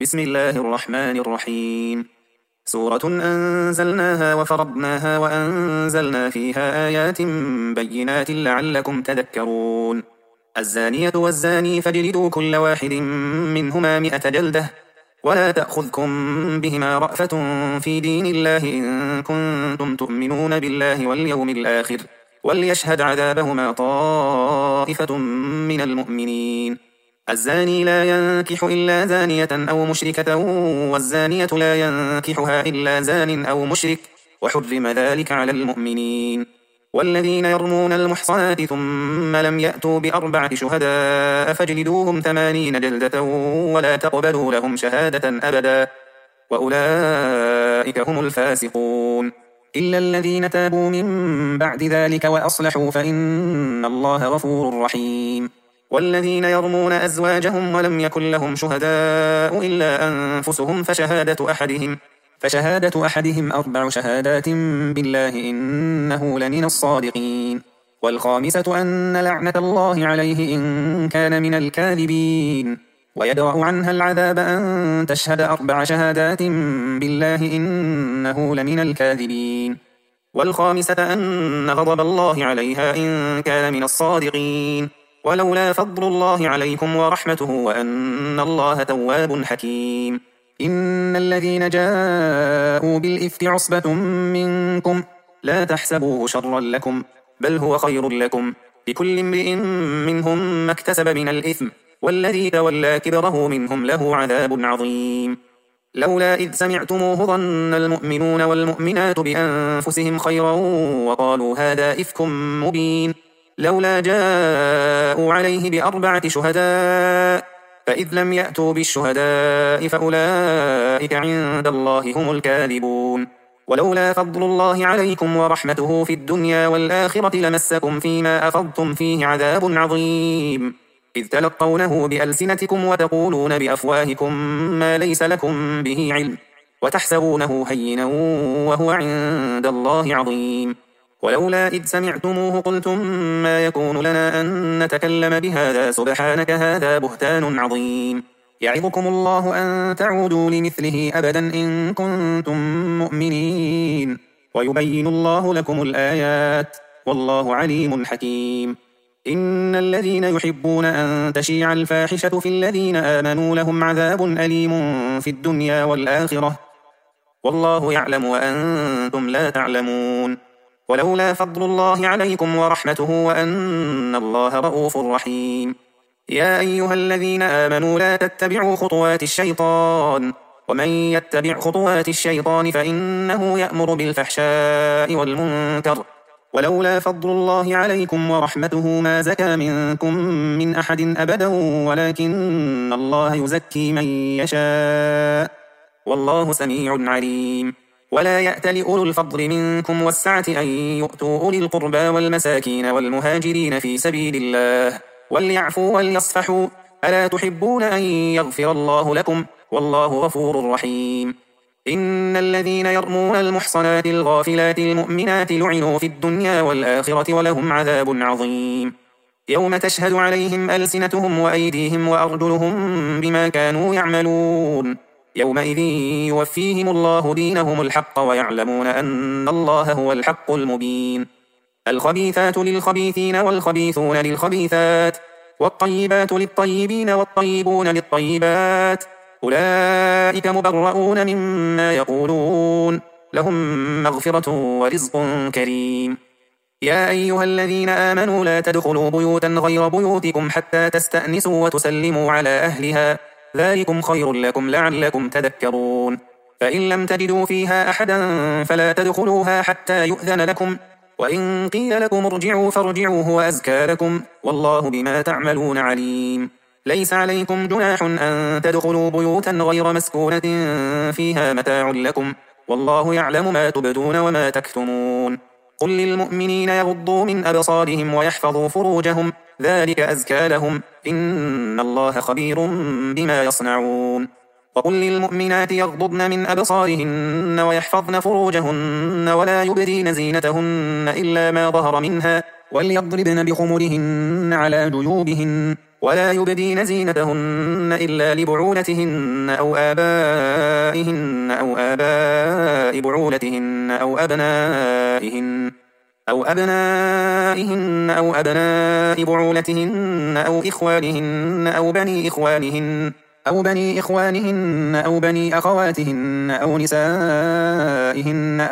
بسم الله الرحمن الرحيم. سورة أنزلناها وفرضناها وأنزلنا فيها آيات بينات لعلكم تذكرون. الزانية والزاني فاجلدوا كل واحد منهما 100 جلدة، ولا تأخذكم بهما رأفة في دين الله إن كنتم تؤمنون بالله واليوم الآخر، وليشهد عذابهما طائفة من المؤمنين. الزاني لا ينكح إلا زانية أو مشركة، والزانية لا ينكحها إلا زان أو مشرك، وحرم ذلك على المؤمنين. والذين يرمون المحصنات ثم لم يأتوا ب4 شهداء فاجلدوهم 80 جلدة ولا تقبلوا لهم شهادة أبدا، وأولئك هم الفاسقون. إلا الذين تابوا من بعد ذلك وأصلحوا فإن الله غفور رحيم. والذين يرمون أزواجهم ولم يكن لهم شهداء إلا أنفسهم فشهادة أحدهم 4 شهادات بالله إنه لمن الصادقين. والخامسة أن لعنة الله عليه إن كان من الكاذبين. ويدرأ عنها العذاب أن تشهد 4 شهادات بالله إنه لمن الكاذبين. والخامسة أن غضب الله عليها إن كان من الصادقين. ولولا فضل الله عليكم ورحمته وأن الله تواب حكيم. إن الذين جاءوا بالإفك عصبة منكم لا تحسبوه شرا لكم، بل هو خير لكم، لكل امرئ منهم ما اكتسب من الإثم، والذي تولى كبره منهم له عذاب عظيم. لولا إذ سمعتموه ظن المؤمنون والمؤمنات بأنفسهم خيرا وقالوا هذا إفك مبين، لولا جاءوا عليه ب4 شهداء، فإذ لم يأتوا بالشهداء فأولئك عند الله هم الكاذبون. ولولا فضل الله عليكم ورحمته في الدنيا والآخرة لمسكم فيما أفضتم فيه عذاب عظيم، إذ تلقونه بألسنتكم وتقولون بأفواهكم ما ليس لكم به علم، وتحسبونه هينا وهو عند الله عظيم. ولولا إذ سمعتموه قلتم ما يكون لنا أن نتكلم بهذا سبحانك هذا بهتان عظيم. يعظكم الله أن تعودوا لمثله أبدا إن كنتم مؤمنين، ويبين الله لكم الآيات والله عليم حكيم. إن الذين يحبون أن تشيع الفاحشة في الذين آمنوا لهم عذاب أليم في الدنيا والآخرة، والله يعلم وأنتم لا تعلمون. ولولا فضل الله عليكم ورحمته وأن الله رؤوف رحيم. يا أيها الذين آمنوا لا تتبعوا خطوات الشيطان، ومن يتبع خطوات الشيطان فإنه يأمر بالفحشاء والمنكر. ولولا فضل الله عليكم ورحمته ما زكى منكم من أحد أبدا ولكن الله يزكي من يشاء، والله سميع عليم. ولا يأتل أولو الفضل منكم والسعة أن يؤتوا أولي القربى والمساكين والمهاجرين في سبيل الله وليعفوا وليصفحوا، ألا تحبون أن يغفر الله لكم والله غفور رحيم. إن الذين يرمون المحصنات الغافلات المؤمنات لعنوا في الدنيا والآخرة ولهم عذاب عظيم. يوم تشهد عليهم ألسنتهم وأيديهم وأرجلهم بما كانوا يعملون، يومئذ يوفيهم الله دينهم الحق ويعلمون أن الله هو الحق المبين. الخبيثات للخبيثين والخبيثون للخبيثات، والطيبات للطيبين والطيبون للطيبات، أولئك مبرؤون مما يقولون، لهم مغفرة ورزق كريم. يا أيها الذين آمنوا لا تدخلوا بيوتا غير بيوتكم حتى تستأنسوا وتسلموا على أهلها، ذلكم خير لكم لعلكم تذكرون. فإن لم تجدوا فيها أحدا فلا تدخلوها حتى يؤذن لكم، وإن قيل لكم ارجعوا فارجعوا هو أزكى لكم، والله بما تعملون عليم. ليس عليكم جناح أن تدخلوا بيوتا غير مسكونة فيها متاع لكم، والله يعلم ما تبدون وما تكتمون. قل للمؤمنين يغضوا من أبصارهم ويحفظوا فروجهم، ذلك أزكى لهم، إن الله خبير بما يصنعون. وقل للمؤمنات يغضضن من أبصارهن ويحفظن فروجهن ولا يبدين زينتهن إلا ما ظهر منها، وليضربن بخمرهن على جيوبهن، ولا يبدين زينتهن إلا لبعولتهن أو آباء بعولتهن أو أبناء بعولتهن أو إخوانهن أو بني إخوانهن أو بني أخواتهن أو نسائهن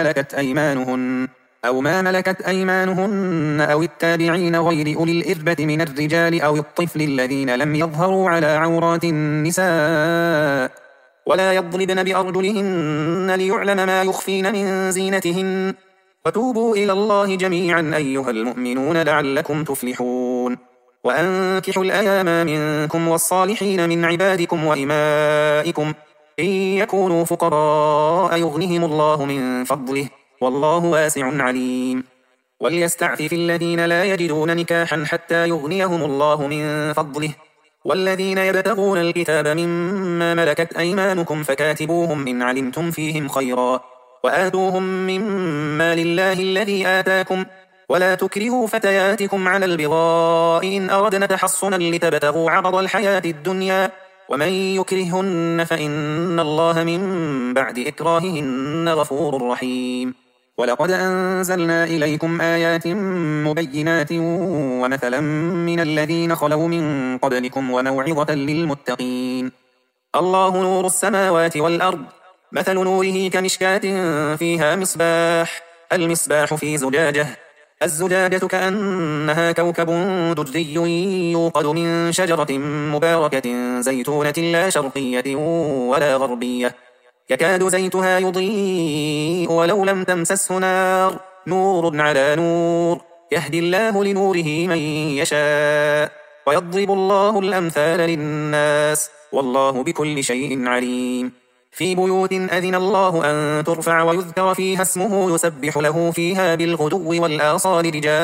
أو ما ملكت أيمانهن أو التابعين غير أولي الإربة من الرجال أو الطفل الذين لم يظهروا على عورات النساء ولا يضربن بأرجلهن ليعلم ما يخفين من زينتهن وتوبوا إلى الله جميعا أيها المؤمنون لعلكم تفلحون وأنكحوا الأيام منكم والصالحين من عبادكم وإمائكم إن يكونوا فقراء يغنهم الله من فضله والله واسع عليم وليستعفف الذين لا يجدون نكاحا حتى يغنيهم الله من فضله والذين يبتغون الكتاب مما ملكت أيمانكم فكاتبوهم إن علمتم فيهم خيرا وآتوهم مما لله الذي آتاكم ولا تكرهوا فتياتكم على البغاء إن أردنا تحصنا لتبتغوا عرض الحياة الدنيا ومن يكرهن فإن الله من بعد إكراههن غفور رحيم ولقد أنزلنا إليكم آيات مبينات ومثلا من الذين خلوا من قبلكم وموعظة للمتقين الله نور السماوات والأرض مثل نوره كمشكاة فيها مصباح المصباح في زجاجة الزجاجة كأنها كوكب دري يوقد من شجرة مباركة زيتونة لا شرقية ولا غربية يكاد زيتها يضيء ولو لم تمسسه نار نور على نور يهدي الله لنوره من يشاء ويضرب الله الأمثال للناس والله بكل شيء عليم في بيوت أذن الله أن ترفع ويذكر فيها اسمه يسبح له فيها بالغدو والآصال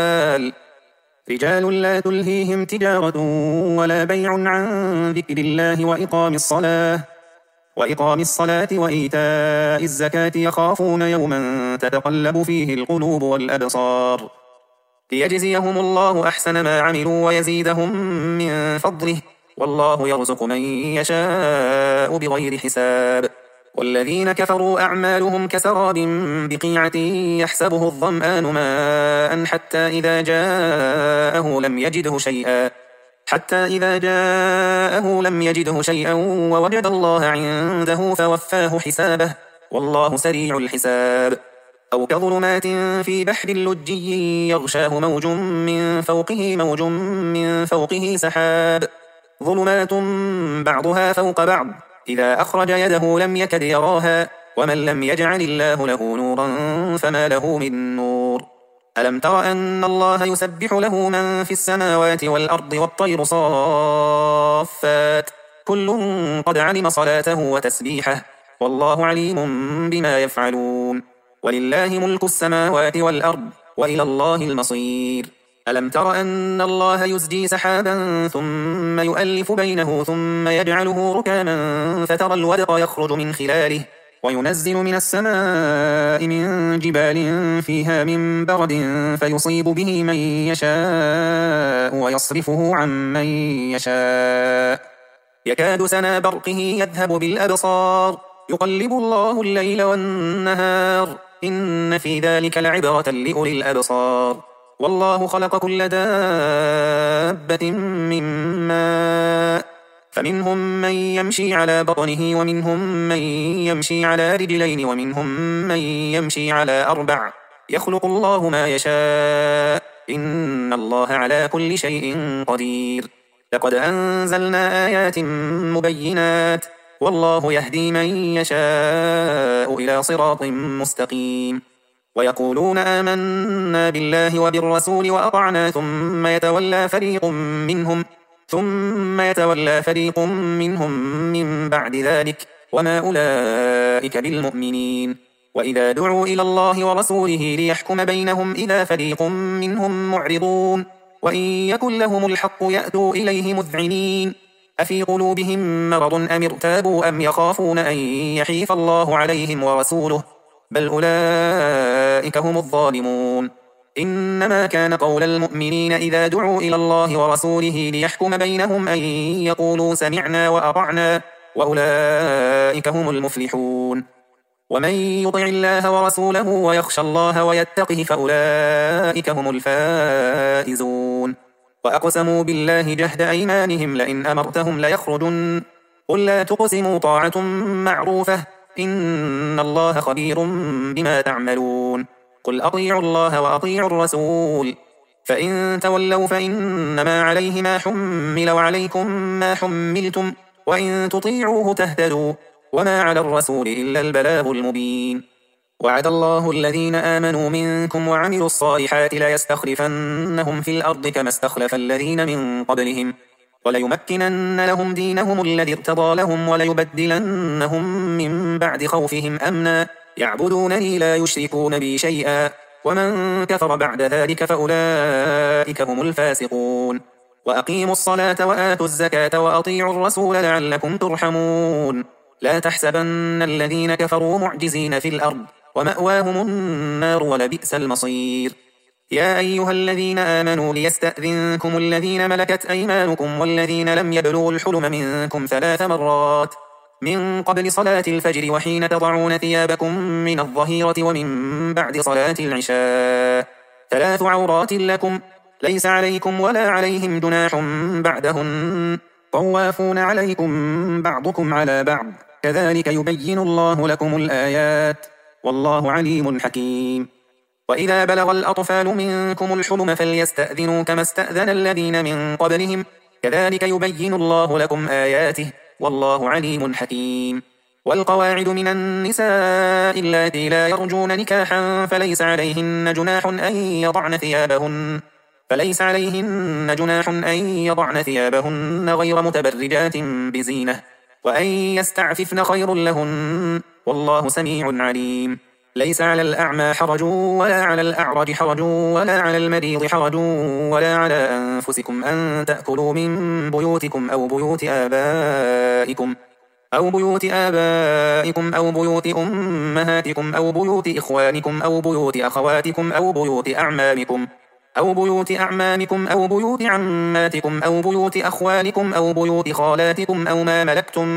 رجال لا تلهيهم تجارة ولا بيع عن ذكر الله وإقام الصلاة وإيتاء الزكاة يخافون يوما تتقلب فيه القلوب والأبصار ليجزيهم الله أحسن ما عملوا ويزيدهم من فضله والله يرزق من يشاء بغير حساب والذين كفروا أعمالهم كسراب بقيعة يحسبه الظمآن ماء حتى إذا جاءه لم يجده شيئا ووجد الله عنده فوفاه حسابه والله سريع الحساب أو كظلمات في بحر لجي يغشاه موج من فوقه سحاب ظلمات بعضها فوق بعض إذا أخرج يده لم يكد يراها ومن لم يجعل الله له نورا فما له من نور ألم تر أن الله يسبح له من في السماوات والأرض والطير صافات كل قد علم صلاته وتسبيحه والله عليم بما يفعلون ولله ملك السماوات والأرض وإلى الله المصير ألم تر أن الله يزجي سحابا ثم يؤلف بينه ثم يجعله ركاما فترى الودق يخرج من خلاله وينزل من السماء من جبال فيها من برد فيصيب به من يشاء ويصرفه عن من يشاء يكاد سنا برقه يذهب بالأبصار يقلب الله الليل والنهار إن في ذلك لعبرة لأولي الأبصار والله خلق كل دابة من ماء فمنهم من يمشي على بطنه ومنهم من يمشي على رجلين ومنهم من يمشي على 4 يخلق الله ما يشاء إن الله على كل شيء قدير لقد أنزلنا آيات مبينات والله يهدي من يشاء إلى صراط مستقيم ويقولون آمنا بالله وبالرسول وأطعنا ثم يتولى فريق منهم من بعد ذلك وما أولئك بالمؤمنين وإذا دعوا إلى الله ورسوله ليحكم بينهم إذا فريق منهم معرضون وإن يكن لهم الحق يأتوا إليه مذعنين أفي قلوبهم مرض أم ارتابوا أم يخافون أن يحيف الله عليهم ورسوله بل أولئك هم الظالمون إنما كان قول المؤمنين إذا دعوا إلى الله ورسوله ليحكم بينهم أن يقولوا سمعنا وأطعنا وأولئك هم المفلحون ومن يطع الله ورسوله ويخشى الله ويتقه فأولئك هم الفائزون وأقسموا بالله جهد أيمانهم لئن أمرتهم ليخرجن قل لا تقسموا طاعة معروفة إن الله خبير بما تعملون قل أطيعوا الله وأطيعوا الرسول فإن تولوا فإنما عليه ما حمل وعليكم ما حملتم وإن تطيعوه تهتدوا وما على الرسول إلا البلاغ المبين وعد الله الذين آمنوا منكم وعملوا الصالحات ليستخلفنهم في الأرض كما استخلف الذين من قبلهم وليمكنن لهم دينهم الذي ارتضى لهم وليبدلنهم من بعد خوفهم أمنا يعبدونني لا يشركون بي شيئا ومن كفر بعد ذلك فأولئك هم الفاسقون وأقيموا الصلاة وآتوا الزكاة وأطيعوا الرسول لعلكم ترحمون لا تحسبن الذين كفروا معجزين في الأرض ومأواهم النار ولبئس المصير يا أيها الذين آمنوا ليستأذنكم الذين ملكت أيمانكم والذين لم يبلغوا الحلم منكم 3 مرات من قبل صلاة الفجر وحين تضعون ثيابكم من الظهيرة ومن بعد صلاة العشاء 3 عورات لكم ليس عليكم ولا عليهم جناح بعدهن طوافون عليكم بعضكم على بعض كذلك يبين الله لكم الآيات والله عليم حكيم وإذا بلغ الأطفال منكم الحلم فليستأذنوا كما استأذن الذين من قبلهم كذلك يبين الله لكم آياته والله عليم حكيم والقواعد من النساء اللاتي لا يرجون نكاحا فليس عليهن جناح أن يضعن ثيابهن غير متبرجات بزينة وأن يستعففن خير لهن والله سميع عليم ليس على الأعمى حرج ولا على الأعرج حرج ولا على المريض حرج ولا على أنفسكم أن تأكلوا من بيوتكم أو بيوت آبائكم أو بيوت أمهاتكم أو بيوت إخوانكم أو بيوت أخواتكم أو بيوت أعمامكم أو بيوت عماتكم أو بيوت أخوالكم أو بيوت خالاتكم أو ما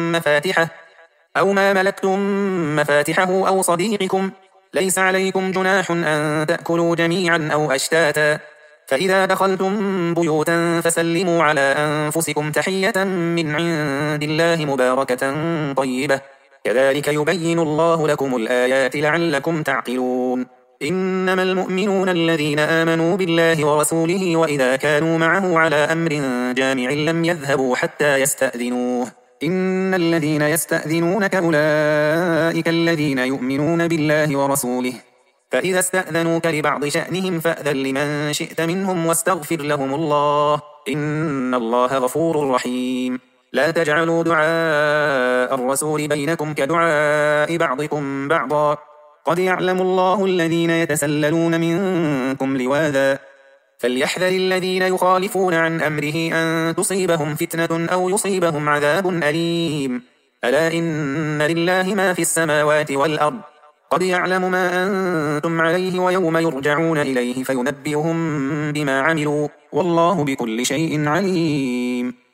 ملكتم مفاتحه أو صديقكم ليس عليكم جناح أن تأكلوا جميعا أو أشتاتا فإذا دخلتم بيوتا فسلموا على أنفسكم تحية من عند الله مباركة طيبة كذلك يبين الله لكم الآيات لعلكم تعقلون إنما المؤمنون الذين آمنوا بالله ورسوله وإذا كانوا معه على أمر جامع لم يذهبوا حتى يستأذنوه إن الذين يستأذنونك أولئك الذين يؤمنون بالله ورسوله فإذا استأذنوك لبعض شأنهم فأذن لمن شئت منهم واستغفر لهم الله إن الله غفور رحيم لا تجعلوا دعاء الرسول بينكم كدعاء بعضكم بعضا قد يعلم الله الذين يتسللون منكم لواذا فليحذر الذين يخالفون عن أمره أن تصيبهم فتنة أو يصيبهم عذاب أليم ألا إن لله ما في السماوات والأرض قد يعلم ما أنتم عليه ويوم يرجعون إليه فينبئهم بما عملوا والله بكل شيء عليم